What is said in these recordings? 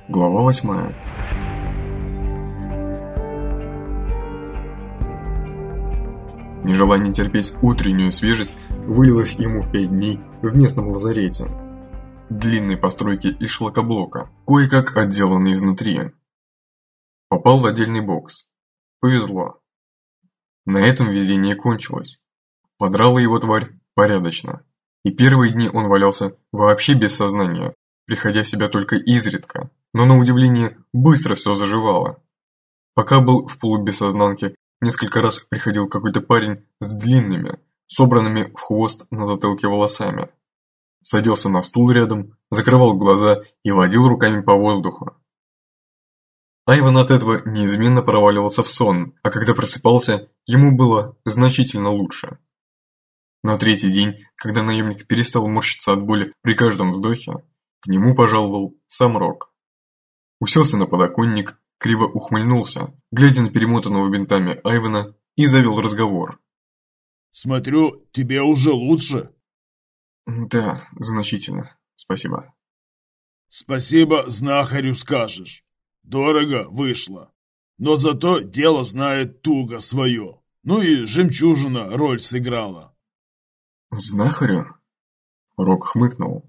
Глава 8. Нежелание терпеть утреннюю свежесть вылилось ему в 5 дней в местном лазарете. Длинной постройки из шлакоблока, кое-как отделанной изнутри. Попал в отдельный бокс. Повезло. На этом везение кончилось. Подрала его тварь порядочно. И первые дни он валялся вообще без сознания, приходя в себя только изредка, но на удивление быстро все заживало. Пока был в полубессознанке, несколько раз приходил какой-то парень с длинными, собранными в хвост на затылке волосами. Садился на стул рядом, закрывал глаза и водил руками по воздуху. Айван от этого неизменно проваливался в сон, а когда просыпался, ему было значительно лучше. На третий день, когда наемник перестал морщиться от боли при каждом вздохе, к нему пожаловал сам Рок. Уселся на подоконник, криво ухмыльнулся, глядя на перемотанного бинтами Айвана, и завел разговор. «Смотрю, тебе уже лучше?» «Да, значительно, спасибо». «Спасибо знахарю скажешь. Дорого вышло. Но зато дело знает туго свое. Ну и жемчужина роль сыграла». «Знахарю?» Рок хмыкнул.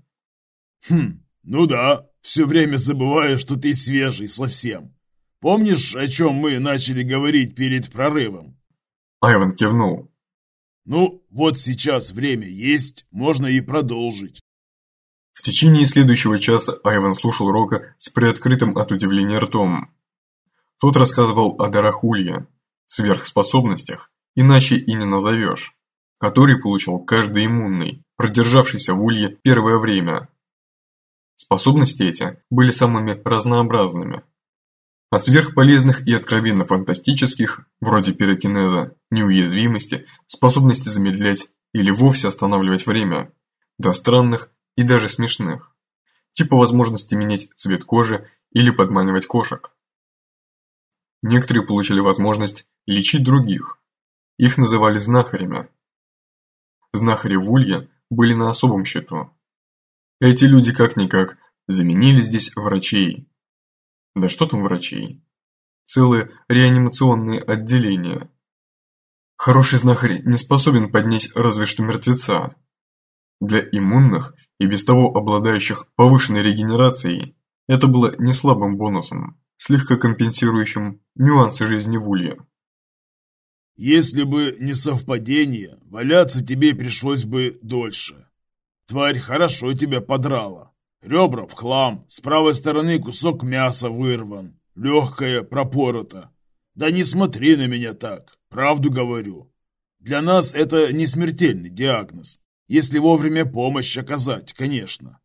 Ну да, все время забываю, что ты свежий совсем. Помнишь, о чем мы начали говорить перед прорывом?» Айван кивнул. «Ну, вот сейчас время есть, можно и продолжить». В течение следующего часа Айван слушал Рока с приоткрытым от удивления ртом. Тот рассказывал о дарах Улья, сверхспособностях, иначе и не назовешь, который получил каждый иммунный, продержавшийся в Улье первое время. Способности эти были самыми разнообразными. От сверхполезных и откровенно фантастических, вроде пирокинеза, неуязвимости, способности замедлять или вовсе останавливать время, до странных и даже смешных, типа возможности менять цвет кожи или подманивать кошек. Некоторые получили возможность лечить других. Их называли знахарями. Знахари в Улье были на особом счету. Эти люди как-никак заменили здесь врачей. Да что там врачей? Целые реанимационные отделения. Хороший знахарь не способен поднять разве что мертвеца. Для иммунных и без того обладающих повышенной регенерацией это было не слабым бонусом, слегка компенсирующим нюансы жизни в Улье. «Если бы не совпадение, валяться тебе пришлось бы дольше. Тварь хорошо тебя подрала. Ребра в хлам, с правой стороны кусок мяса вырван, легкое пропорото. Да не смотри на меня так, правду говорю. Для нас это не смертельный диагноз, если вовремя помощь оказать, конечно.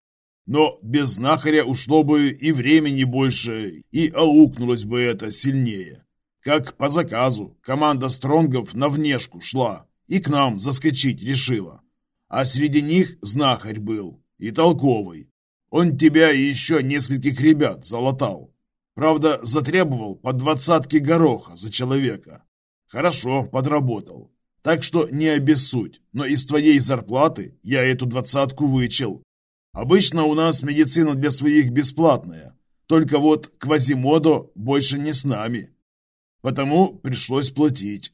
Но без знахаря ушло бы и времени больше, и аукнулось бы это сильнее. Как по заказу, команда стронгов на внешку шла и к нам заскочить решила. А среди них знахарь был, и толковый. Он тебя и еще нескольких ребят залатал. Правда, затребовал по 20 гороха за человека. Хорошо подработал. Так что не обессудь, но из твоей зарплаты я эту 20 вычел. Обычно у нас медицина для своих бесплатная. Только вот Квазимодо больше не с нами. Потому пришлось платить».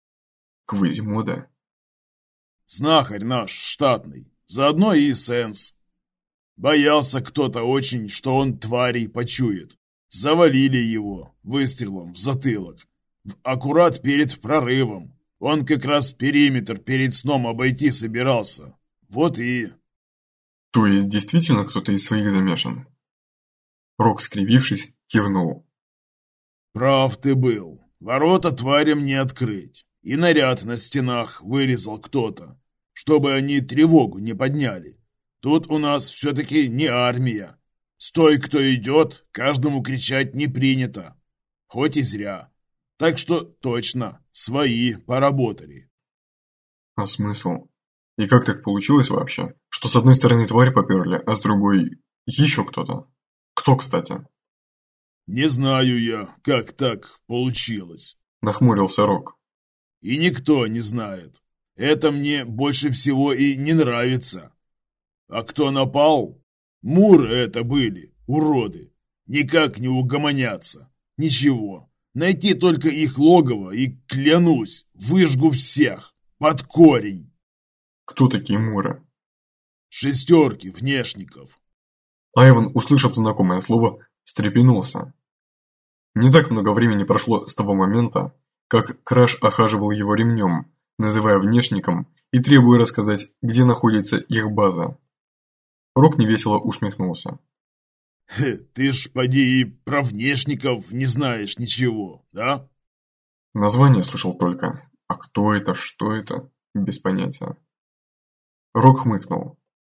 Квазимодо? «Знахарь наш штатный, заодно и сенс. Боялся кто-то очень, что он тварей почует. Завалили его выстрелом в затылок. Аккурат перед прорывом. Он как раз периметр перед сном обойти собирался. Вот и...» То есть действительно кто-то из своих замешан? Рок, скривившись, кивнул. «Прав ты был. Ворота тварям не открыть. И наряд на стенах вырезал кто-то, чтобы они тревогу не подняли. Тут у нас все-таки не армия. Стой, кто идет, каждому кричать не принято. Хоть и зря. Так что точно, свои поработали». А смысл? И как так получилось вообще, что с одной стороны тварь поперли, а с другой еще кто-то? Кто, кстати? «Не знаю я, как так получилось», — нахмурился Рок. «И никто не знает. Это мне больше всего и не нравится. А кто напал? Муры это были, уроды. Никак не угомонятся. Ничего. Найти только их логово и, клянусь, выжгу всех. Под корень. Кто такие муры? Шестерки внешников. Айван, услышав знакомое слово, встрепенулся. Не так много времени прошло с того момента, как Краш охаживал его ремнем, называя внешником и требуя рассказать, где находится их база. Рок невесело усмехнулся. Ты ж, поди, и про внешников не знаешь ничего, да? Название слышал только, а кто это, что это, без понятия. Рок хмыкнул.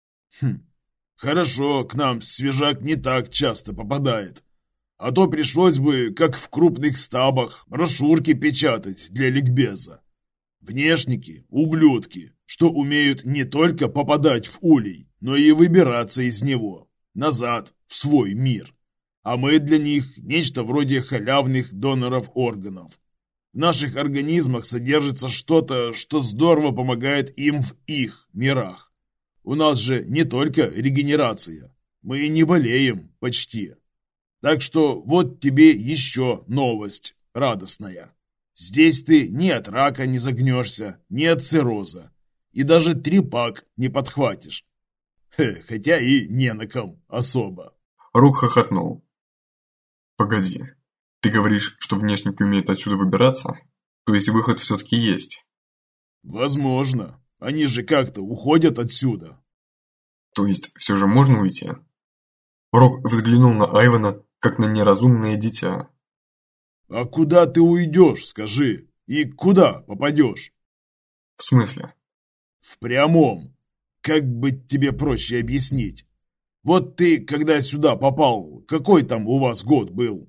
Хорошо, к нам свежак не так часто попадает. А то пришлось бы, как в крупных стабах, брошюрки печатать для ликбеза. Внешники – ублюдки, что умеют не только попадать в улей, но и выбираться из него, назад, в свой мир. А мы для них нечто вроде халявных доноров органов. В наших организмах содержится что-то, что здорово помогает им в их мирах. У нас же не только регенерация, мы и не болеем почти. Так что вот тебе еще новость радостная. Здесь ты ни от рака не загнешься, ни от цирроза. И даже трепак не подхватишь. Хотя и не на ком особо. Рок хохотнул. Погоди, ты говоришь, что внешники умеют отсюда выбираться? То есть выход все-таки есть? Возможно. Они же как-то уходят отсюда. То есть все же можно уйти? Рок взглянул на Айвана, как на неразумное дитя. А куда ты уйдешь, скажи? И куда попадешь? В смысле? В прямом. Как бы тебе проще объяснить? Вот ты, когда сюда попал, какой там у вас год был?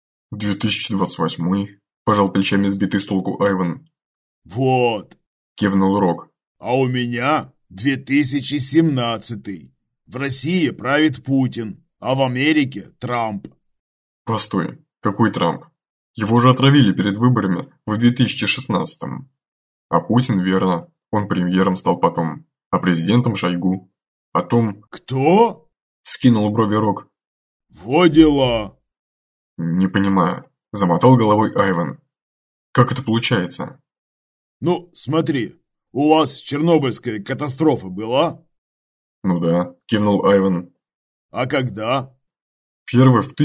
2028, пожал плечами сбитый с толку Айван. Вот. Кивнул Рок. А у меня 2017. В России правит Путин, а в Америке Трамп. Постой, какой Трамп? Его же отравили перед выборами в 2016-м. А Путин, верно, он премьером стал потом, а президентом Шойгу. Потом... Кто? Скинул брови Рок. Во дела. Не понимаю, замотал головой Айван. Как это получается? Ну, смотри, у вас Чернобыльская катастрофа была? Ну да, кивнул Айван. А когда? Первая в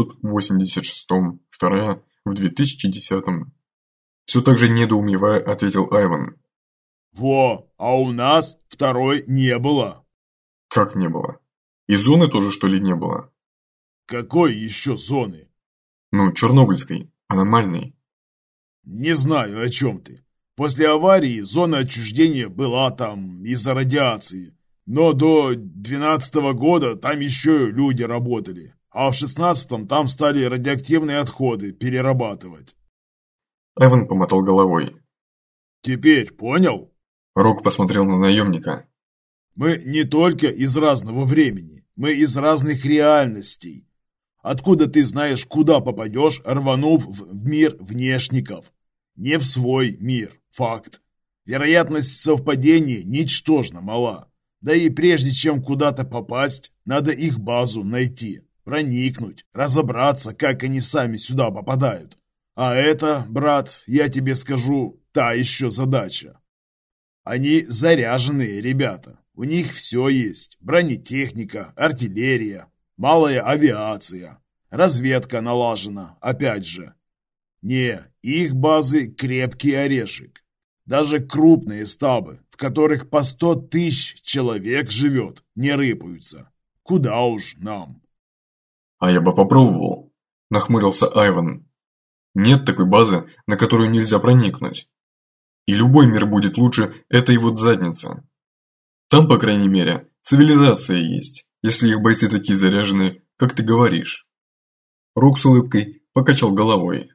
1986-м, вторая в 2010-м. Все так же недоумевая, ответил Айван. Во, а у нас второй не было. Как не было? И зоны тоже, что ли, не было? Какой еще зоны? Ну, Чернобыльской, аномальной. Не знаю, о чем ты. После аварии зона отчуждения была там из-за радиации. Но до 12-го года там еще люди работали. А в 16-м там стали радиоактивные отходы перерабатывать. Айван помотал головой. Теперь понял? Рок посмотрел на наемника. Мы не только из разного времени, мы из разных реальностей. Откуда ты знаешь, куда попадешь, рванув в мир внешников? Не в свой мир, факт. Вероятность совпадения ничтожно мала. Да и прежде чем куда-то попасть, надо их базу найти, проникнуть, разобраться, как они сами сюда попадают. А это, брат, я тебе скажу, та еще задача. Они заряженные ребята. У них все есть. Бронетехника, артиллерия, малая авиация, разведка налажена, опять же. Не, их базы крепкий орешек. Даже крупные стабы, в которых по 100 тысяч человек живет, не рыпаются. Куда уж нам. А я бы попробовал, нахмурился Айван. Нет такой базы, на которую нельзя проникнуть. И любой мир будет лучше этой вот задницы. Там, по крайней мере, цивилизация есть, если их бойцы такие заряженные, как ты говоришь. Рок с улыбкой покачал головой.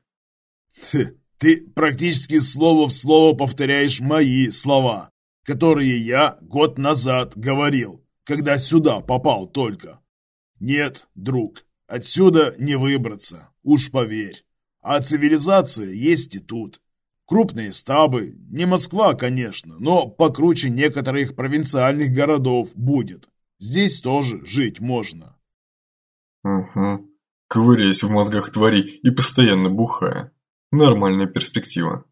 Ты практически слово в слово повторяешь мои слова, которые я год назад говорил, когда сюда попал только. Нет, друг, отсюда не выбраться, уж поверь. А цивилизация есть и тут. Крупные стабы, не Москва, конечно, но покруче некоторых провинциальных городов будет. Здесь тоже жить можно. Угу, ковыряясь в мозгах тварей и постоянно бухая. Нормальная перспектива.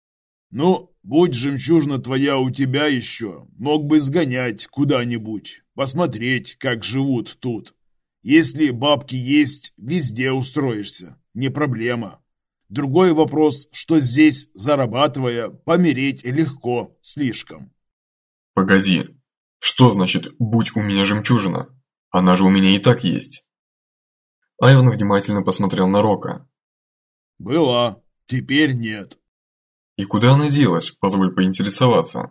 Ну, будь жемчужина твоя у тебя еще, мог бы сгонять куда-нибудь, посмотреть, как живут тут. Если бабки есть, везде устроишься, не проблема. Другой вопрос, что здесь, зарабатывая, помереть легко слишком. Погоди, что значит «будь у меня жемчужина»? Она же у меня и так есть. Айван внимательно посмотрел на Рока. Была, теперь нет. И куда она делась, позволь поинтересоваться?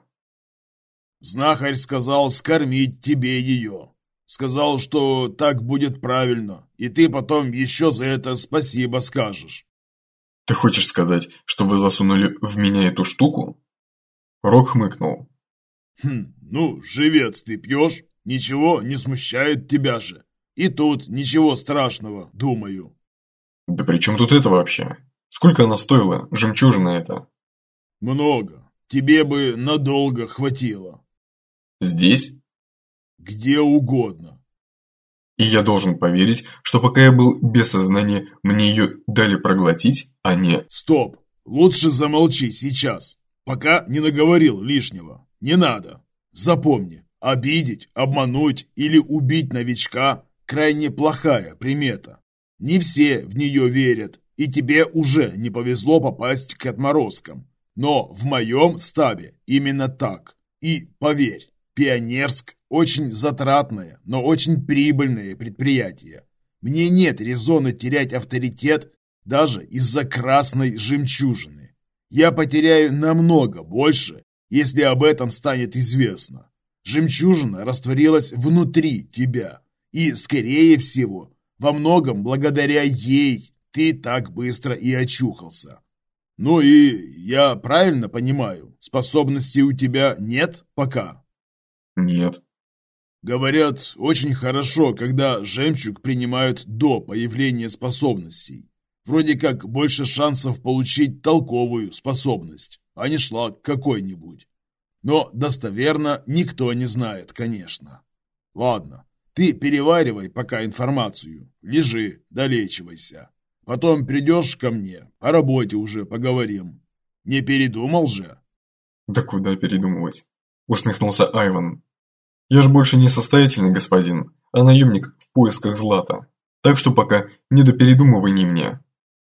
Знахарь сказал скормить тебе ее. Сказал, что так будет правильно, и ты потом еще за это спасибо скажешь. Ты хочешь сказать, что вы засунули в меня эту штуку? Рок хмыкнул. Ну, живец ты пьешь, ничего не смущает тебя же. И тут ничего страшного, думаю. Да при чем тут это вообще? Сколько она стоила, жемчужина эта? Много. Тебе бы надолго хватило. Здесь? Где угодно. И я должен поверить, что пока я был без сознания, мне ее дали проглотить, а не... Стоп! Лучше замолчи сейчас, пока не наговорил лишнего. Не надо. Запомни, обидеть, обмануть или убить новичка – крайне плохая примета. Не все в нее верят, и тебе уже не повезло попасть к отморозкам. Но в моем стабе именно так. И поверь, Пионерск – очень затратное, но очень прибыльное предприятие. Мне нет резона терять авторитет даже из-за красной жемчужины. Я потеряю намного больше, если об этом станет известно. Жемчужина растворилась внутри тебя, и, скорее всего, во многом благодаря ей ты так быстро и очухался. Ну и я правильно понимаю, способностей у тебя нет пока? Нет. Говорят, очень хорошо, когда жемчуг принимают до появления способностей. Вроде как больше шансов получить толковую способность, а не шлак какой-нибудь. Но достоверно никто не знает, конечно. Ладно, ты переваривай пока информацию, лежи, долечивайся. Потом придешь ко мне, о работе уже поговорим. Не передумал же? Да куда передумывать? Усмехнулся Айван. Я ж больше не состоятельный господин, а наемник в поисках злата. Так что пока не до передумываний мне.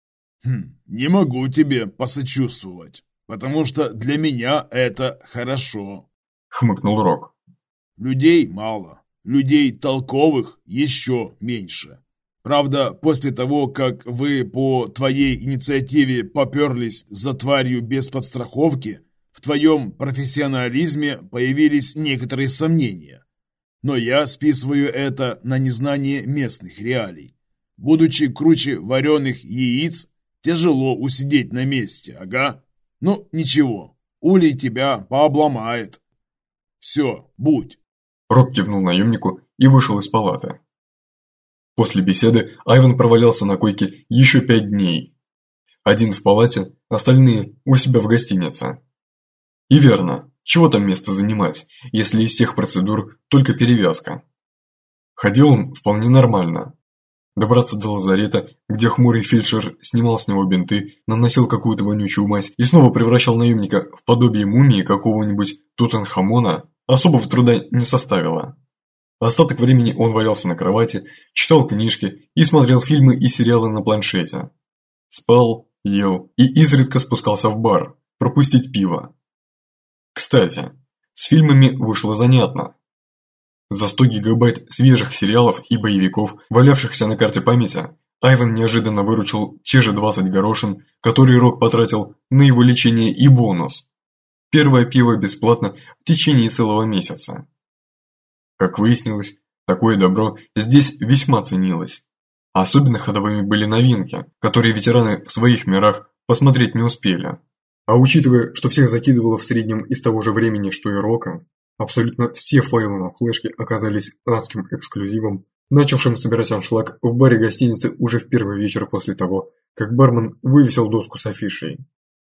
Не могу тебе посочувствовать, потому что для меня это хорошо. Хмыкнул Рок. Людей мало, людей толковых еще меньше. Правда, после того, как вы по твоей инициативе поперлись за тварью без подстраховки, в твоем профессионализме появились некоторые сомнения. Но я списываю это на незнание местных реалий. Будучи круче вареных яиц, тяжело усидеть на месте, ага. Ну, ничего, улей тебя пообломает. Все, будь. Рок кивнул наемнику и вышел из палаты. После беседы Айван провалялся на койке еще 5 дней. Один в палате, остальные у себя в гостинице. И верно, чего там место занимать, если из всех процедур только перевязка. Ходил он вполне нормально. Добраться до лазарета, где хмурый фельдшер снимал с него бинты, наносил какую-то вонючую мазь и снова превращал наемника в подобие мумии какого-нибудь Тутанхамона, особого труда не составило. Остаток времени он валялся на кровати, читал книжки и смотрел фильмы и сериалы на планшете. Спал, ел и изредка спускался в бар, пропустить пиво. Кстати, с фильмами вышло занятно. За 100 гигабайт свежих сериалов и боевиков, валявшихся на карте памяти, Айван неожиданно выручил те же 20 горошин, которые Рок потратил на его лечение и бонус. Первое пиво бесплатно в течение целого месяца. Как выяснилось, такое добро здесь весьма ценилось. Особенно ходовыми были новинки, которые ветераны в своих мирах посмотреть не успели. А учитывая, что всех закидывало в среднем из того же времени, что и Рока, абсолютно все файлы на флешке оказались адским эксклюзивом, начавшим собирать аншлаг в баре гостиницы уже в первый вечер после того, как бармен вывесил доску с афишей.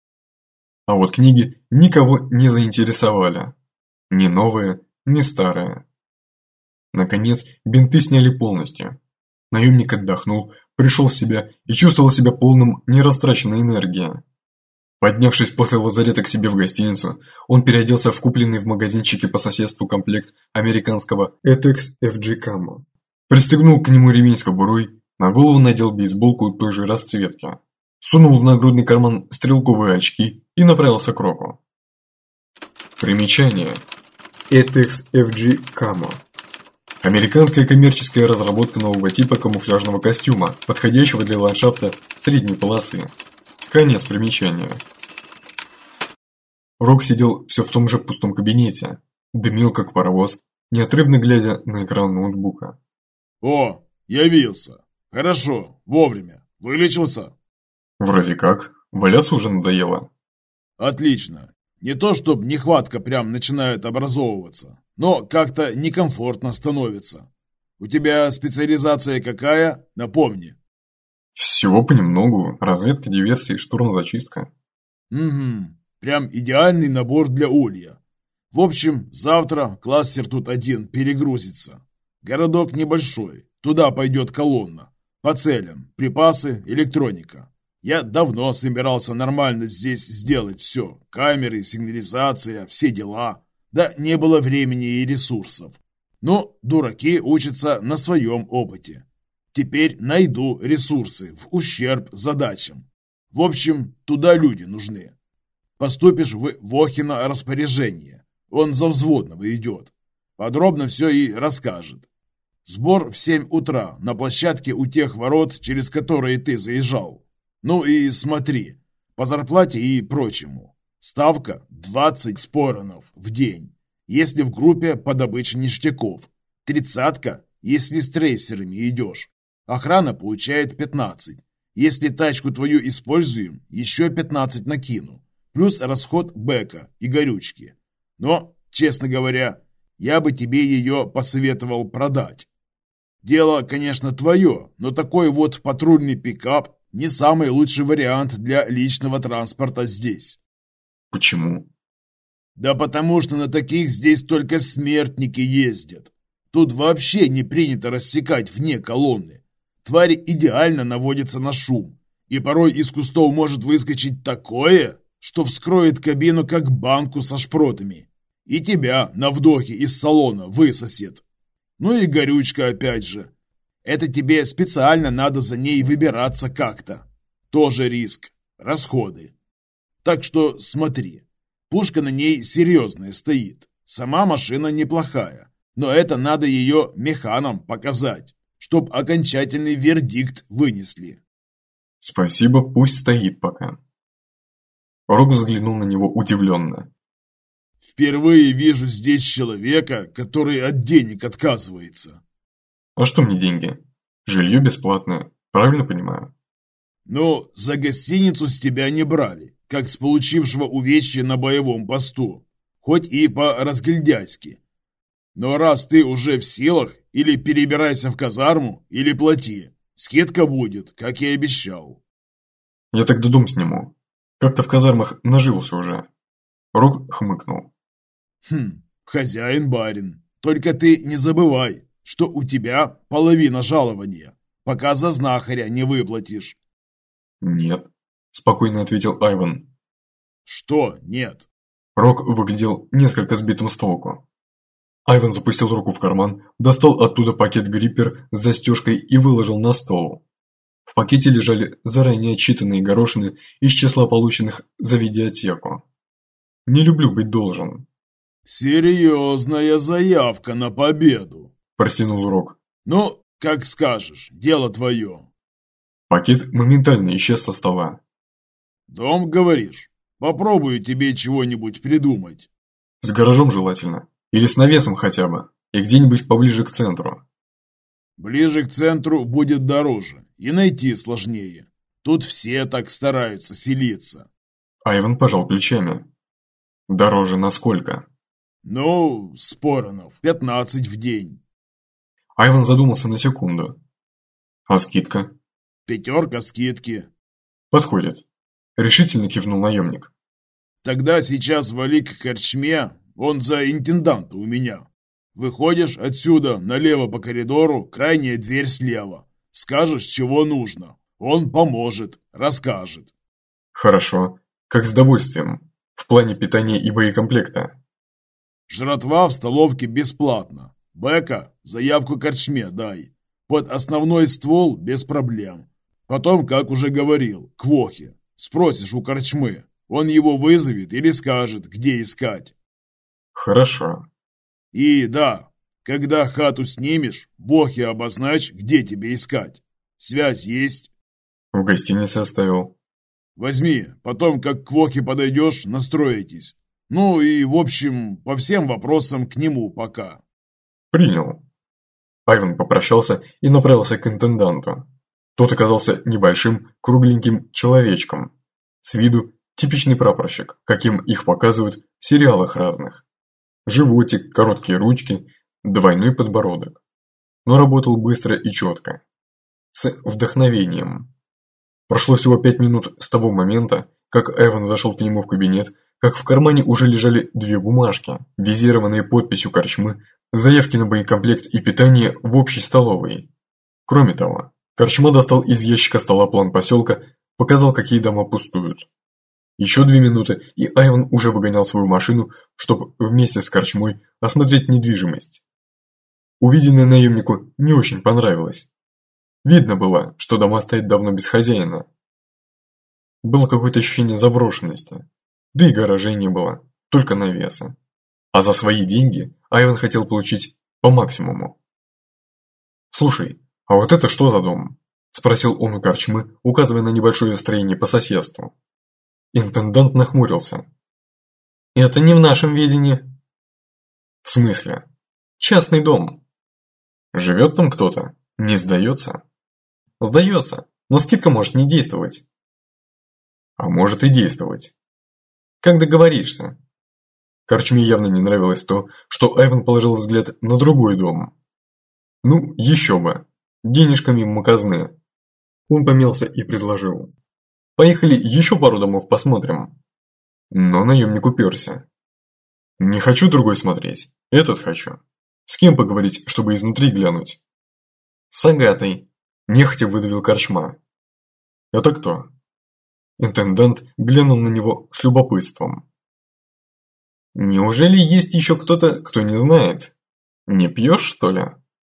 А вот книги никого не заинтересовали. Ни новые, ни старые. Наконец, бинты сняли полностью. Наемник отдохнул, пришел в себя и чувствовал себя полным нерастраченной энергии. Поднявшись после лазарета к себе в гостиницу, он переоделся в купленный в магазинчике по соседству комплект американского ETEX FG Camo. Пристегнул к нему ремень с кобурой, на голову надел бейсболку той же расцветки, сунул в нагрудный карман стрелковые очки и направился к Року. Примечание. ETEX FG Camo. Американская коммерческая разработка нового типа камуфляжного костюма, подходящего для ландшафта средней полосы. Конец примечания. Рок сидел все в том же пустом кабинете, дымил как паровоз, неотрывно глядя на экран ноутбука. «О, явился! Хорошо, вовремя. Вылечился?» «Вроде как. Валяться уже надоело». «Отлично. Не то, чтоб нехватка прям начинает образовываться, но как-то некомфортно становится. У тебя специализация какая? Напомни». «Всего понемногу. Разведка, диверсия, штурм, зачистка». «Угу. Прям идеальный набор для улья. В общем, завтра кластер тут один перегрузится. Городок небольшой, туда пойдет колонна. По целям, припасы, электроника. Я давно собирался нормально здесь сделать все. Камеры, сигнализация, все дела. Да не было времени и ресурсов. Но дураки учатся на своем опыте. Теперь найду ресурсы в ущерб задачам. В общем, туда люди нужны. Поступишь в Вохина распоряжение. Он за взводного идет. Подробно все и расскажет. Сбор в 7 утра на площадке у тех ворот, через которые ты заезжал. Ну и смотри, по зарплате и прочему. Ставка 20 споронов в день, если в группе по добыче ништяков. 30-ка, если с трейсерами идешь. Охрана получает 15. Если тачку твою используем, еще 15 накину. Плюс расход бэка и горючки. Но, честно говоря, я бы тебе ее посоветовал продать. Дело, конечно, твое, но такой вот патрульный пикап не самый лучший вариант для личного транспорта здесь. Почему? Да потому что на таких здесь только смертники ездят. Тут вообще не принято рассекать вне колонны. Твари идеально наводятся на шум. И порой из кустов может выскочить такое, что вскроет кабину как банку со шпротами. И тебя на вдохе из салона высосет. Ну и горючка опять же. Это тебе специально надо за ней выбираться как-то. Тоже риск, расходы. Так что смотри, пушка на ней серьезная стоит. Сама машина неплохая, но это надо ее механам показать, чтоб окончательный вердикт вынесли. Спасибо, пусть стоит пока. Рок взглянул на него удивленно. Впервые вижу здесь человека, который от денег отказывается. А что мне деньги? Жилье бесплатное, правильно понимаю? Но за гостиницу с тебя не брали, как с получившего увечья на боевом посту, хоть и по-разгильдяйски. Но раз ты уже в силах, или перебирайся в казарму, или плати. Скидка будет, как и обещал. Я тогда дом сниму. Как-то в казармах нажился уже. Рок хмыкнул. Хозяин-барин. Только ты не забывай, что у тебя половина жалования, пока за знахаря не выплатишь. Нет, спокойно ответил Айван. Что нет? Рок выглядел несколько сбитым с толку. Айван запустил руку в карман, достал оттуда пакет-гриппер с застежкой и выложил на стол. В пакете лежали заранее отчитанные горошины из числа полученных за видеотеку. Не люблю быть должен. Серьезная заявка на победу, протянул Рок. Ну, как скажешь, дело твое. Пакет моментально исчез со стола. Дом, говоришь? Попробую тебе чего-нибудь придумать. С гаражом желательно. Или с навесом хотя бы. И где-нибудь поближе к центру. Ближе к центру будет дороже. И найти сложнее. Тут все так стараются селиться. Айван пожал плечами. Дороже насколько? Ну, споронов 15 в день. Айван задумался на секунду. А скидка? 5 скидки. Подходит. Решительно кивнул наемник. Тогда сейчас вали к корчме, он за интенданта у меня. Выходишь отсюда налево по коридору, крайняя дверь слева. Скажешь, чего нужно. Он поможет, расскажет. Хорошо. Как с довольствием. В плане питания и боекомплекта. Жратва в столовке бесплатно. Бека, заявку корчме дай. Под основной ствол без проблем. Потом, как уже говорил, к Вохе. Спросишь у корчмы. Он его вызовет или скажет, где искать. Хорошо. И да, когда хату снимешь, Вохе обозначь, где тебе искать. Связь есть? В гостинице оставил. Возьми, потом, как к Вохе подойдешь, настроитесь. Ну и, в общем, по всем вопросам к нему пока. Принял. Айван попрощался и направился к интенданту. Тот оказался небольшим, кругленьким человечком. С виду типичный прапорщик, каким их показывают в сериалах разных. Животик, короткие ручки, двойной подбородок. Но работал быстро и четко. С вдохновением. Прошло всего 5 минут с того момента, как Айван зашел к нему в кабинет, как в кармане уже лежали 2 бумажки, визированные подписью корчмы, заявки на боекомплект и питание в общей столовой. Кроме того, корчма достал из ящика стола план поселка, показал, какие дома пустуют. Еще 2 минуты, и Айван уже выгонял свою машину, чтобы вместе с корчмой осмотреть недвижимость. Увиденное наемнику не очень понравилось. Видно было, что дома стоят давно без хозяина. Было какое-то ощущение заброшенности, да и гаражей не было, только навесы. А за свои деньги Айван хотел получить по максимуму. «Слушай, а вот это что за дом?» – спросил он у корчмы, указывая на небольшое строение по соседству. Интендант нахмурился. «Это не в нашем ведении». «В смысле? Частный дом. Живет там кто-то? Не сдается?» «Сдается, но скидка может не действовать». «А может и действовать. Как договоришься?» Корчме явно не нравилось то, что Айван положил взгляд на другой дом. Ну, еще бы. Денежками мимо казны. Он помялся и предложил. «Поехали еще пару домов посмотрим». Но наемник уперся. «Не хочу другой смотреть. Этот хочу. С кем поговорить, чтобы изнутри глянуть?» «С Агатой», – нехотя выдавил корчма. «Это кто?» Интендант глянул на него с любопытством. «Неужели есть еще кто-то, кто не знает? Не пьешь, что ли?»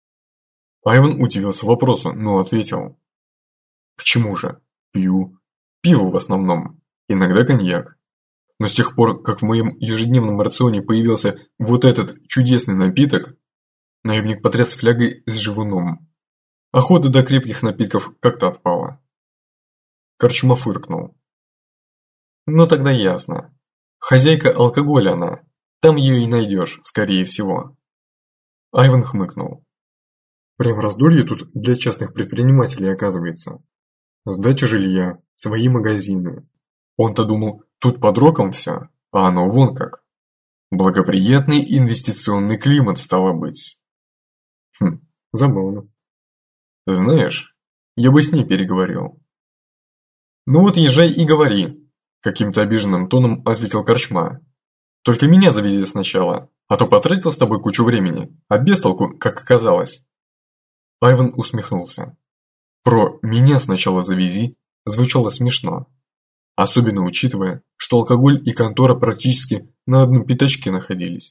Айван удивился вопросу, но ответил. «Почему же? Пью. Пиво в основном. Иногда коньяк. Но с тех пор, как в моем ежедневном рационе появился вот этот чудесный напиток...» Наемник потряс флягой с живуном. Охота до крепких напитков как-то отпала. Корчма фыркнул. «Ну тогда ясно. Хозяйка алкоголя она. Там ее и найдешь, скорее всего». Айван хмыкнул. Прям раздолье тут для частных предпринимателей оказывается. Сдача жилья, свои магазины. Он-то думал, тут под роком все, а оно вон как. Благоприятный инвестиционный климат стало быть. Забавно. Знаешь, я бы с ней переговорил. Ну вот езжай и говори, каким-то обиженным тоном ответил корчма. Только меня завези сначала, а то потратил с тобой кучу времени, а без толку, как оказалось. Айван усмехнулся. Про «меня сначала завези» звучало смешно. Особенно учитывая, что алкоголь и контора практически на одном пятачке находились.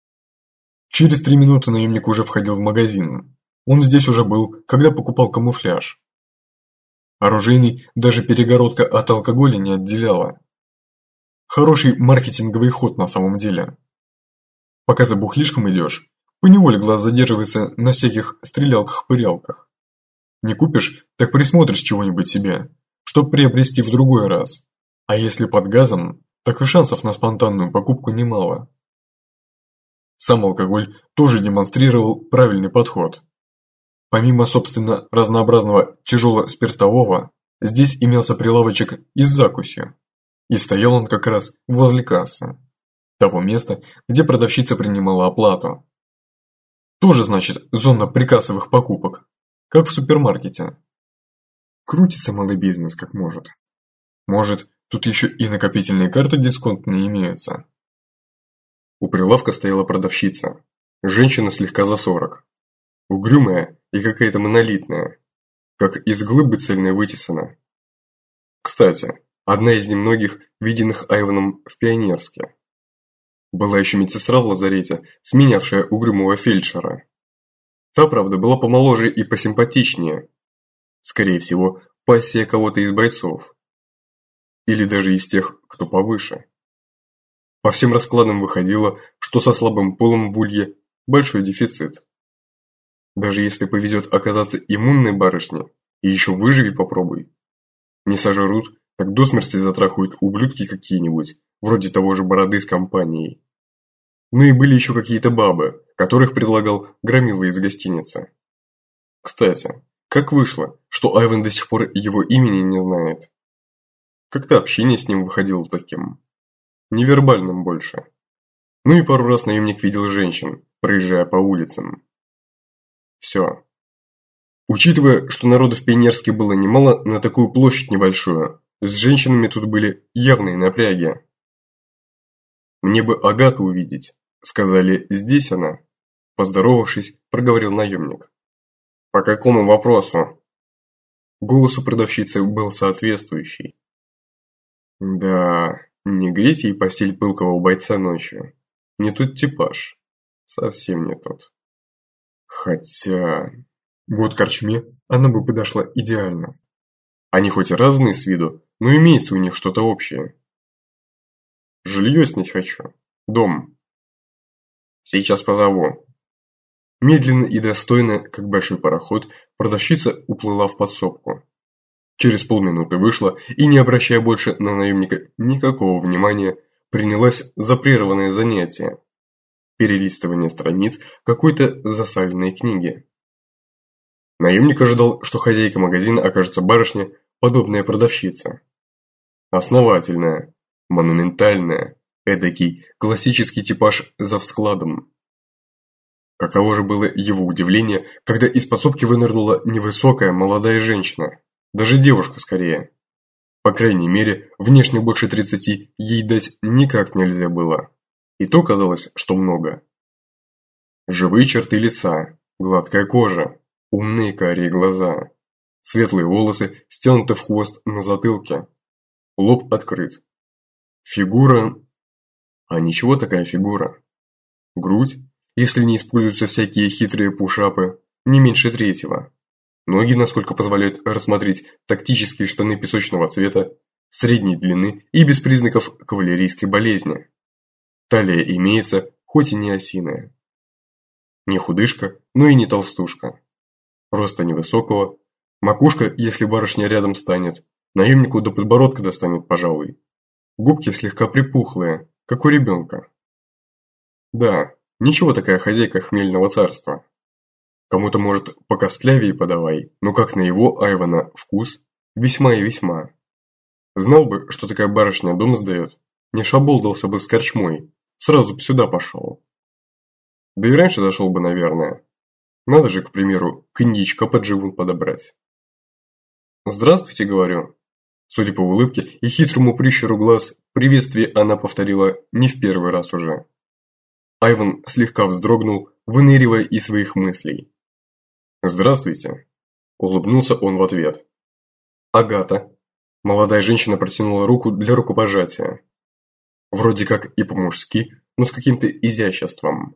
Через 3 минуты наемник уже входил в магазин. Он здесь уже был, когда покупал камуфляж. Оружейный даже перегородка от алкоголя не отделяла. Хороший маркетинговый ход на самом деле. Пока за бухлишком идешь, поневоле глаз задерживается на всяких стрелялках-пырялках. Не купишь, так присмотришь чего-нибудь себе, чтоб приобрести в другой раз. А если под газом, так и шансов на спонтанную покупку немало. Сам алкоголь тоже демонстрировал правильный подход. Помимо, собственно, разнообразного тяжело-спиртового, здесь имелся прилавочек и с закусью. И стоял он как раз возле кассы. Того места, где продавщица принимала оплату. Тоже, значит, зона прикассовых покупок, как в супермаркете. Крутится малый бизнес как может. Может, тут еще и накопительные карты дисконтные имеются. У прилавка стояла продавщица. Женщина слегка за 40. Угрюмая и какая-то монолитная. как из глыбы цельной вытесана. Кстати, одна из немногих, виденных Айваном в Пионерске. Была еще медсестра в лазарете, сменявшая угрюмого фельдшера. Та, правда, была помоложе и посимпатичнее. Скорее всего, пассия кого-то из бойцов. Или даже из тех, кто повыше. По всем раскладам выходило, что со слабым полом в улье большой дефицит. Даже если повезет оказаться иммунной барышней, и еще выживи попробуй. Не сожрут, так до смерти затрахают ублюдки какие-нибудь, вроде того же Бороды с компанией. Ну и были еще какие-то бабы, которых предлагал громила из гостиницы. Кстати, как вышло, что Айван до сих пор его имени не знает? Как-то общение с ним выходило таким, невербальным больше. Ну и пару раз наемник видел женщин, проезжая по улицам. Все. Учитывая, что народу в Пионерске было немало на такую площадь небольшую, с женщинами тут были явные напряги. «Мне бы Агату увидеть», — сказали, здесь она. Поздоровавшись, проговорил наемник. «По какому вопросу?» Голос у продавщицы был соответствующий. Да, не греть ей постель пылкого бойца ночью. Не тот типаж. Совсем не тот. Хотя... Вот корчме она бы подошла идеально. Они хоть и разные с виду, но имеется у них что-то общее. Жилье снять хочу. Дом. Сейчас позову. Медленно и достойно, как большой пароход, продавщица уплыла в подсобку. Через полминуты вышла и, не обращая больше на наемника никакого внимания, принялась за прерванное занятие. Перелистывание страниц какой-то засаленной книги. Наемник ожидал, что хозяйка магазина окажется барышня, подобная продавщице. Основательная, монументальная, эдакий классический типаж за вскладом. Каково же было его удивление, когда из подсобки вынырнула невысокая молодая женщина, даже девушка скорее. По крайней мере, внешне больше 30 ей дать никак нельзя было. И то казалось, что много. Живые черты лица, гладкая кожа, умные карие глаза, светлые волосы стянуты в хвост на затылке, лоб открыт. Фигура... А ничего такая фигура. Грудь, если не используются всякие хитрые пушапы, не меньше третьего. Ноги, насколько позволяют рассмотреть тактические штаны песочного цвета, средней длины и без признаков кавалерийской болезни. Талия имеется, хоть и не осиная. Не худышка, но и не толстушка. Роста невысокого. Макушка, если барышня рядом станет, наемнику до подбородка достанет, пожалуй. Губки слегка припухлые, как у ребенка. Да, ничего такая хозяйка хмельного царства. Кому-то, может, покостлявее подавай, но как на его, Айвана, вкус, весьма и весьма. Знал бы, что такая барышня дом сдает, не шаболдался бы с корчмой, сразу б сюда пошел. Да и раньше зашел бы, наверное. Надо же, к примеру, коньячка под живун подобрать. «Здравствуйте», — говорю. Судя по улыбке и хитрому прищуру глаз, приветствие она повторила не в первый раз уже. Айван слегка вздрогнул, выныривая из своих мыслей. «Здравствуйте», – улыбнулся он в ответ. «Агата». Молодая женщина протянула руку для рукопожатия. Вроде как и по-мужски, но с каким-то изяществом.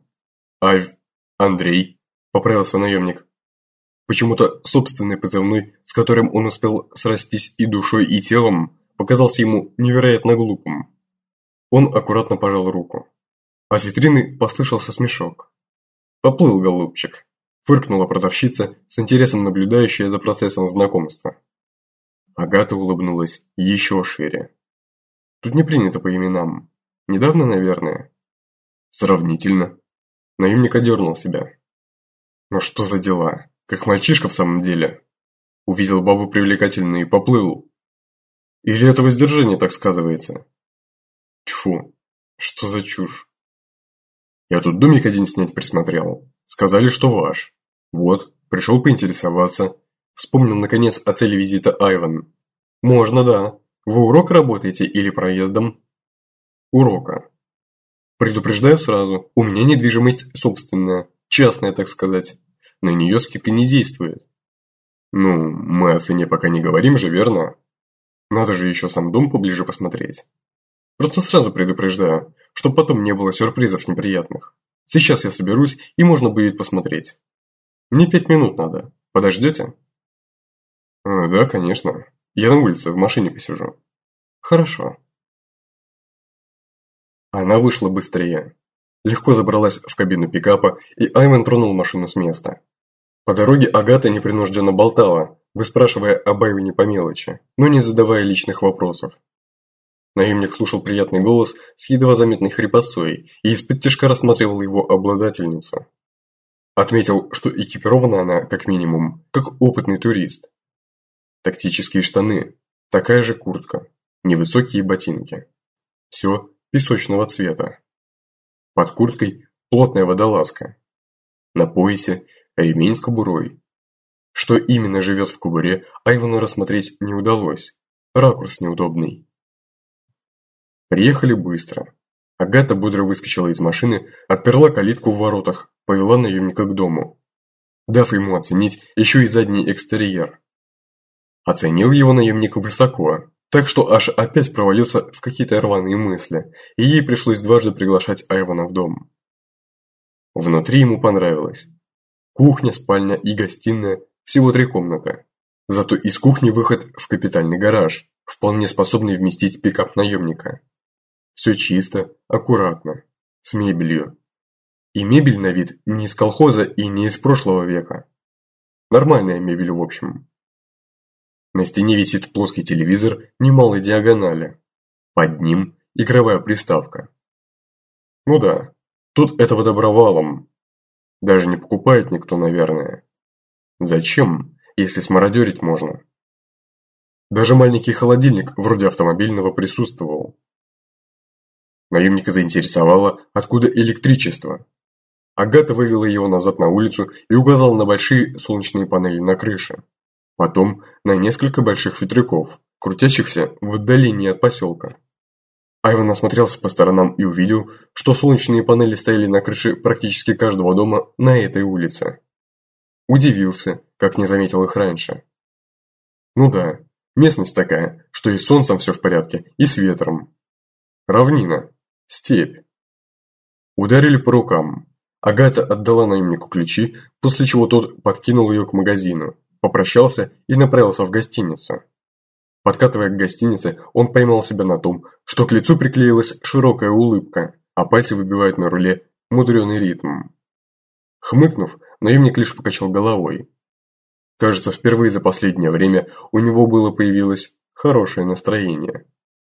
Андрей», – поправился наемник. Почему-то собственный позывной, с которым он успел срастись и душой, и телом, показался ему невероятно глупым. Он аккуратно пожал руку. От витрины послышался смешок. «Поплыл, голубчик», – фыркнула продавщица, с интересом наблюдающая за процессом знакомства. Агата улыбнулась еще шире. «Тут не принято по именам. Недавно, наверное?» «Сравнительно». Наемник одернул себя. «Ну что за дела? Как мальчишка в самом деле?» Увидел бабу привлекательную и поплыл. «Или это воздержание так сказывается?» «Тьфу, что за чушь?» «Я тут домик один снять присмотрел. Сказали, что ваш. Вот, пришел поинтересоваться». Вспомнил, наконец, о цели визита Айван. «Можно, да. Вы урок работаете или проездом?» «Урока. Предупреждаю сразу, у меня недвижимость собственная, частная, так сказать. На нее скидка не действует». Ну, мы о цене пока не говорим же, верно? Надо же еще сам дом поближе посмотреть. Просто сразу предупреждаю, чтобы потом не было сюрпризов неприятных. Сейчас я соберусь, и можно будет посмотреть. Мне 5 минут надо. Подождете? Да, конечно. Я на улице, в машине посижу. Хорошо. Она вышла быстрее. Легко забралась в кабину пикапа, и Айвен тронул машину с места. По дороге Агата непринужденно болтала, выспрашивая об Айвене по мелочи, но не задавая личных вопросов. Наемник слушал приятный голос с едва заметной хрипотцой и из-под-тишка рассматривал его обладательницу. Отметил, что экипирована она, как минимум, как опытный турист. Тактические штаны, такая же куртка, невысокие ботинки. Все песочного цвета. Под курткой плотная водолазка. На поясе ремень с кобурой. Что именно живет в кобуре, Айвену рассмотреть не удалось. Ракурс неудобный. Приехали быстро. Агата бодро выскочила из машины, отперла калитку в воротах, повела наемника к дому, дав ему оценить еще и задний экстерьер. Оценил его наемник высоко, так что аж опять провалился в какие-то рваные мысли, и ей пришлось дважды приглашать Айвена в дом. Внутри ему понравилось. Кухня, спальня и гостиная – всего 3 комнаты. Зато из кухни выход в капитальный гараж, вполне способный вместить пикап наемника. Все чисто, аккуратно, с мебелью. И мебель на вид не из колхоза и не из прошлого века. Нормальная мебель в общем. На стене висит плоский телевизор немалой диагонали. Под ним игровая приставка. Ну да, тут этого добра валом. Даже не покупает никто, наверное. Зачем, если смародерить можно? Даже маленький холодильник, вроде автомобильного, присутствовал. Наемника заинтересовало, откуда электричество. Агата вывела его назад на улицу и указала на большие солнечные панели на крыше. Потом на несколько больших ветряков, крутящихся в отдалении от поселка. Айвен осмотрелся по сторонам и увидел, что солнечные панели стояли на крыше практически каждого дома на этой улице. Удивился, как не заметил их раньше. Ну да, местность такая, что и с солнцем все в порядке, и с ветром. Равнина, степь. Ударили по рукам. Агата отдала наемнику ключи, после чего тот подкинул ее к магазину, попрощался и направился в гостиницу. Подкатывая к гостинице, он поймал себя на том, что к лицу приклеилась широкая улыбка, а пальцы выбивают на руле мудреный ритм. Хмыкнув, наемник лишь покачал головой. Кажется, впервые за последнее время у него появилось хорошее настроение.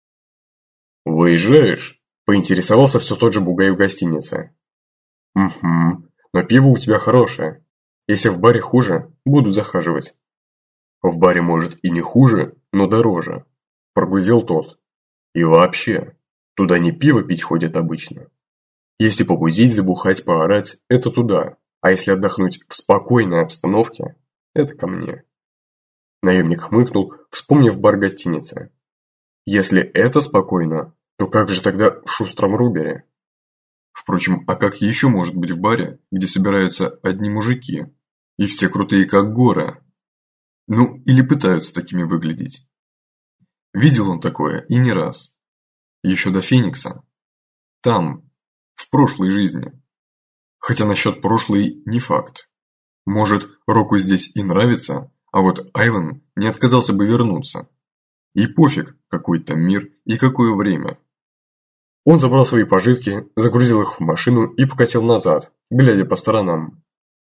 «Выезжаешь?» – поинтересовался все тот же бугай в гостинице. «Угу, но пиво у тебя хорошее. Если в баре хуже, будут захаживать». «В баре, может, и не хуже, но дороже», – прогудел тот. «И вообще, туда не пиво пить ходят обычно. Если побузить, забухать, поорать – это туда, а если отдохнуть в спокойной обстановке – это ко мне». Наемник хмыкнул, вспомнив бар гостиницы. «Если это спокойно, то как же тогда в шустром Рубере?» Впрочем, а как еще может быть в баре, где собираются одни мужики, и все крутые как горы? Ну, или пытаются такими выглядеть. Видел он такое и не раз. Еще до Феникса. Там, в прошлой жизни. Хотя насчет прошлой не факт. Может, Року здесь и нравится, а вот Айвен не отказался бы вернуться. И пофиг, какой там мир и какое время. Он забрал свои пожитки, загрузил их в машину и покатил назад, глядя по сторонам.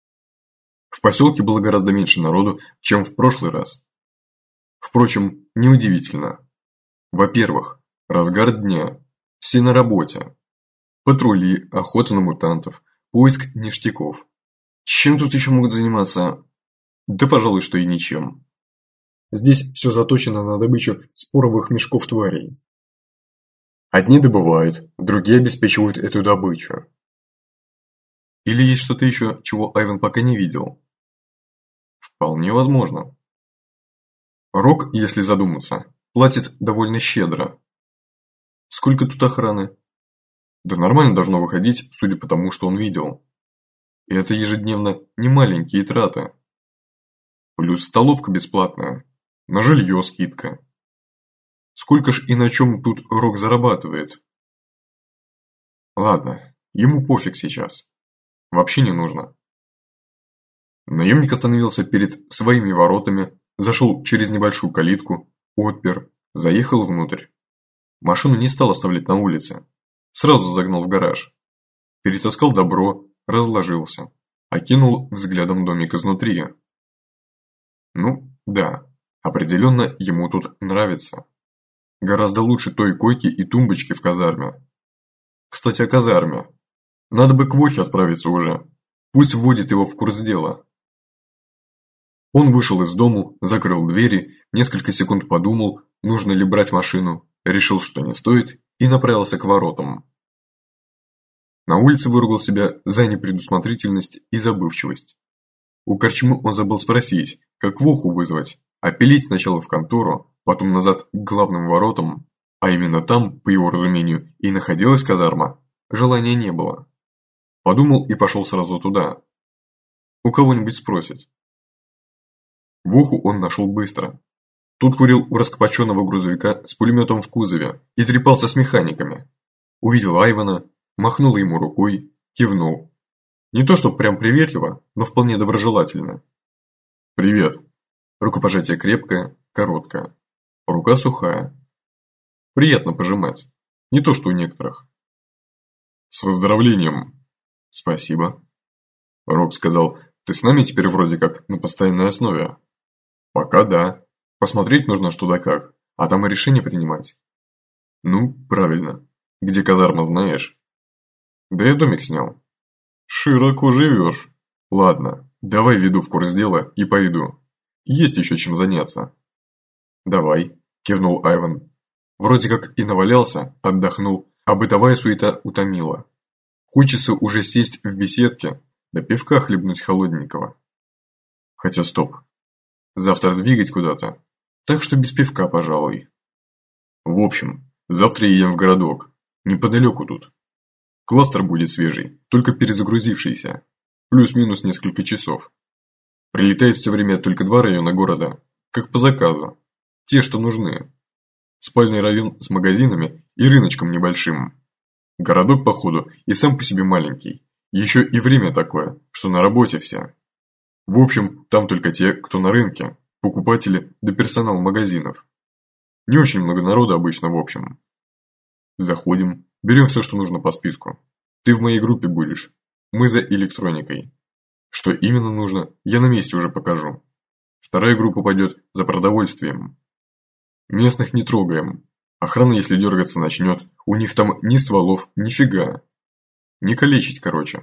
В поселке было гораздо меньше народу, чем в прошлый раз. Впрочем, неудивительно. Во-первых, разгар дня, все на работе. Патрули, охота на мутантов, поиск ништяков. Чем тут еще могут заниматься? Да, пожалуй, что и ничем. Здесь все заточено на добычу споровых мешков тварей. Одни добывают, другие обеспечивают эту добычу. Или есть что-то еще, чего Айвен пока не видел? Вполне возможно. Рок, если задуматься, платит довольно щедро. Сколько тут охраны? Да нормально должно выходить, судя по тому, что он видел. И это ежедневно немаленькие траты. Плюс столовка бесплатная. На жилье скидка. Сколько ж и на чем тут Рок зарабатывает? Ладно, ему пофиг сейчас. Вообще не нужно. Наемник остановился перед своими воротами, зашел через небольшую калитку, отпер, заехал внутрь. Машину не стал оставлять на улице. Сразу загнал в гараж. Перетаскал добро, разложился. Окинул взглядом домик изнутри. Ну, да, определенно ему тут нравится. Гораздо лучше той койки и тумбочки в казарме. Кстати, о казарме. Надо бы к Вохе отправиться уже. Пусть вводит его в курс дела. Он вышел из дому, закрыл двери, несколько секунд подумал, нужно ли брать машину, решил, что не стоит, и направился к воротам. На улице выругал себя за непредусмотрительность и забывчивость. У корчмы он забыл спросить, как Воху вызвать, а пилить сначала в контору, потом назад к главным воротам, а именно там, по его разумению, и находилась казарма, желания не было. Подумал и пошел сразу туда. У кого-нибудь спросит. Воху он нашел быстро. Тот курил у раскопоченного грузовика с пулеметом в кузове и трепался с механиками. Увидел Айвана, махнул ему рукой, кивнул. Не то чтобы прям приветливо, но вполне доброжелательно. «Привет». Рукопожатие крепкое, короткое. Рука сухая. Приятно пожимать. Не то что у некоторых. «С выздоровлением». «Спасибо». Рок сказал, «Ты с нами теперь вроде как на постоянной основе». «Пока да. Посмотреть нужно что да как, а там и решение принимать». «Ну, правильно. Где казарма, знаешь?» «Да я домик снял». «Широко живешь. Ладно, давай веду в курс дела и пойду. Есть еще чем заняться». «Давай», – кивнул Айван. Вроде как и навалялся, отдохнул, а бытовая суета утомила. Хочется уже сесть в беседке, да пивка хлебнуть холодненького. Хотя стоп. Завтра двигать куда-то, так что без пивка, пожалуй. В общем, завтра едем в городок, неподалеку тут. Кластер будет свежий, только перезагрузившийся, плюс-минус несколько часов. Прилетает все время только 2 района города, как по заказу, те, что нужны. Спальный район с магазинами и рыночком небольшим. Городок, походу, и сам по себе маленький, еще и время такое, что на работе все. В общем, там только те, кто на рынке, покупатели да персонал магазинов. Не очень много народа обычно в общем. Заходим, берем все, что нужно по списку. Ты в моей группе будешь, мы за электроникой. Что именно нужно, я на месте уже покажу. Вторая группа пойдет за продовольствием. Местных не трогаем. Охрана, если дергаться начнет, у них там ни стволов, ни фига. Не калечить, короче.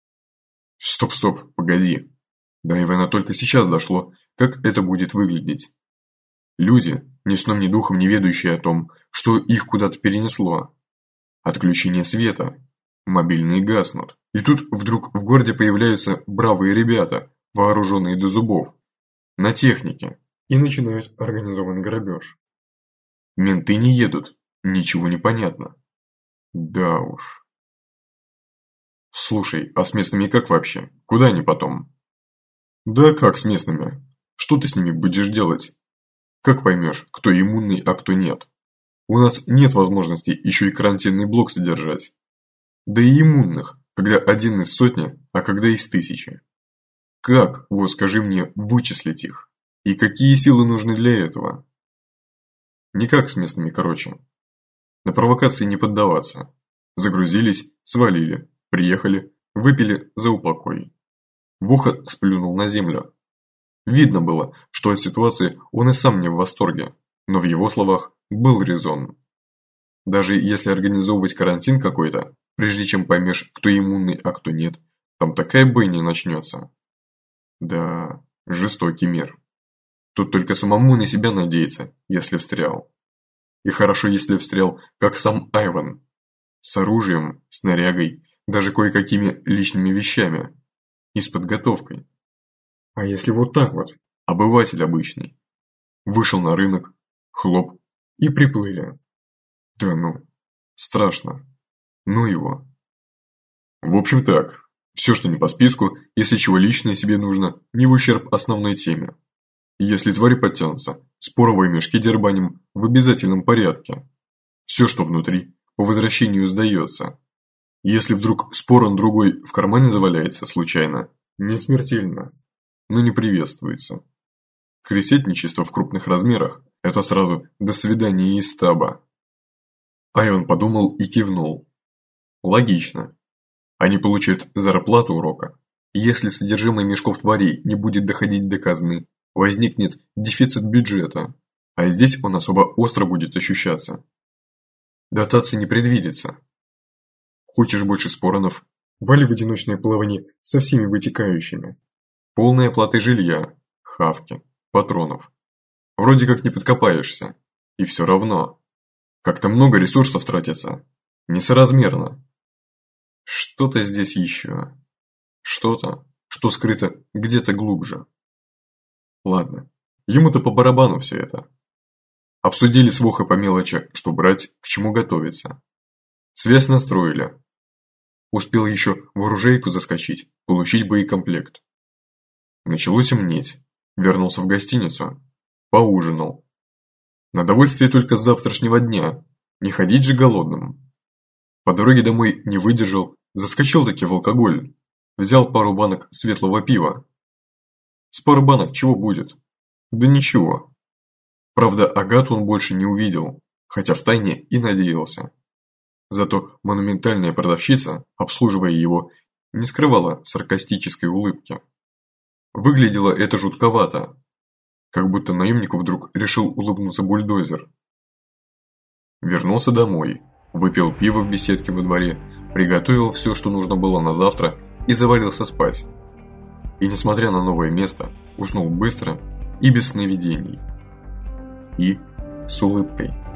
Стоп, погоди. До Ивана только сейчас дошло, как это будет выглядеть. Люди, ни сном ни духом не ведающие о том, что их куда-то перенесло. Отключение света. Мобильные гаснут. И тут вдруг в городе появляются бравые ребята, вооруженные до зубов. На технике. И начинают организованный грабеж. Менты не едут. Ничего не понятно. Да уж. Слушай, а с местными как вообще? Куда они потом? Да как с местными? Что ты с ними будешь делать? Как поймешь, кто иммунный, а кто нет? У нас нет возможности еще и карантинный блок содержать. Да и иммунных, когда 1 из 100, а когда из 1000. Как, вот скажи мне, вычислить их? И какие силы нужны для этого? Никак с местными, короче. На провокации не поддаваться. Загрузились, свалили, приехали, выпили за упокой. Воха сплюнул на землю. Видно было, что от ситуации он и сам не в восторге, но в его словах был резон. Даже если организовывать карантин какой-то, прежде чем поймешь, кто иммунный, а кто нет, там такая бойня начнется. Да, жестокий мир. Тут только самому на себя надеяться, если встрял. И хорошо, если встрял, как сам Айван. С оружием, снарягой, даже кое-какими личными вещами. И с подготовкой. А если вот так вот? Обыватель обычный. Вышел на рынок, хлоп, и приплыли. Да ну, страшно. Ну его. В общем так, все, что не по списку, если чего личное себе нужно, не в ущерб основной теме. Если твари подтянутся, споровые мешки дербаним в обязательном порядке. Все, что внутри, по возвращению сдается. Если вдруг спорон другой в кармане заваляется случайно, не смертельно, но не приветствуется. Крысятничество в крупных размерах – это сразу «до свидания» из стаба. Айван подумал и кивнул. Логично. Они получают зарплату урока. Если содержимое мешков тварей не будет доходить до казны, возникнет дефицит бюджета, а здесь он особо остро будет ощущаться. Дотации не предвидится. Хочешь больше споронов? Вали в одиночное плавание со всеми вытекающими. Полной оплаты жилья, хавки, патронов. Вроде как не подкопаешься. И все равно. Как-то много ресурсов тратится. Несоразмерно. Что-то здесь еще. Что-то, что скрыто где-то глубже. Ладно, ему-то по барабану все это. Обсудили с Вохой по мелочи, что брать, к чему готовиться. Связь настроили. Успел еще в оружейку заскочить, получить боекомплект. Начало темнеть. Вернулся в гостиницу. Поужинал. На довольствие только с завтрашнего дня. Не ходить же голодным. По дороге домой не выдержал, заскочил-таки в алкоголь. Взял пару банок светлого пива. С пары банок чего будет? Да ничего. Правда, Агату он больше не увидел, хотя втайне и надеялся. Зато монументальная продавщица, обслуживая его, не скрывала саркастической улыбки. Выглядело это жутковато, как будто наемнику вдруг решил улыбнуться бульдозер. Вернулся домой, выпил пиво в беседке во дворе, приготовил все, что нужно было на завтра, и завалился спать. И, несмотря на новое место, уснул быстро и без сновидений. И с улыбкой.